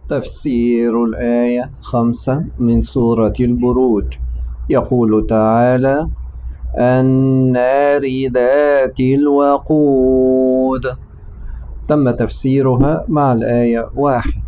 تفسير الآية 5 من سورة البروج. يقول تعالى: النار ذات الوقود. تم تفسيرها مع الآية 1.